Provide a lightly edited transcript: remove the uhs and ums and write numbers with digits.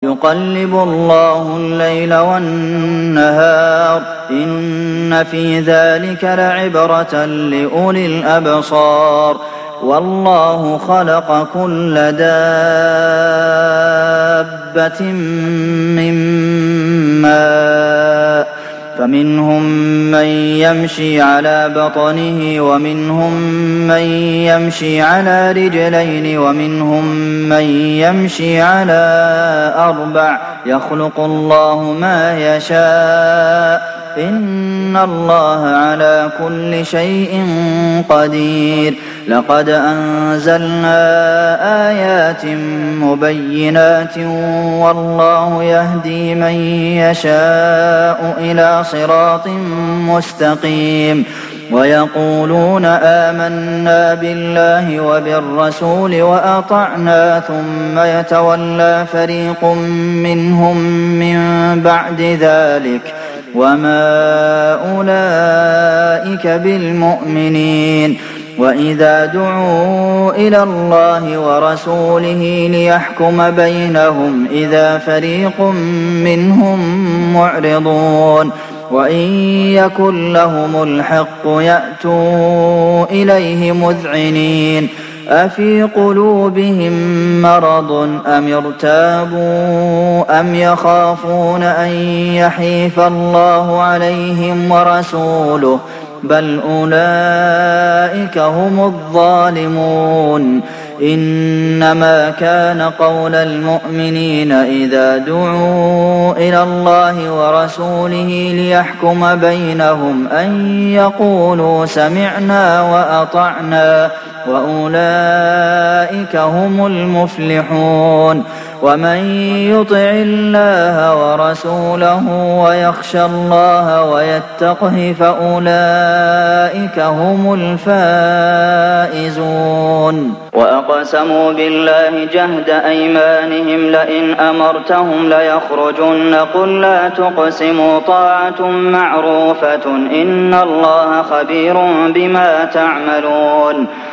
يقلب الله الليل والنهار إن في ذلك لعبرة لأولي الأبصار والله خلق كل دابة من ماء فمنهم من يمشي على بطنه ومنهم من يمشي على رجلين ومنهم من يمشي على أربع يخلق الله ما يشاء إن الله على كل شيء قدير لقد أنزلنا آيات مبينات والله يهدي من يشاء إلى صراط مستقيم ويقولون آمنا بالله وبالرسول وأطعنا ثم يتولى فريق منهم من بعد ذلك وما أولئك بالمؤمنين وإذا دعوا إلى الله ورسوله ليحكم بينهم إذا فريق منهم معرضون وإن يكن لهم الحق يأتوا إليه مذعنين أفي قلوبهم مرض أم ارتابوا أم يخافون أن يحيف الله عليهم ورسوله بل أولئك هم الظالمون إنما كان قول المؤمنين إذا دعوا إلى الله ورسوله ليحكم بينهم أن يقولوا سمعنا وأطعنا وأولئك هم المفلحون ومن يطع الله ورسوله ويخشى الله ويتقه فأولئك هم الفائزون وأقسموا بالله جهد أيمانهم لئن أمرتهم ليخرجن قل لا تقسموا طاعة معروفة إن الله خبير بما تعملون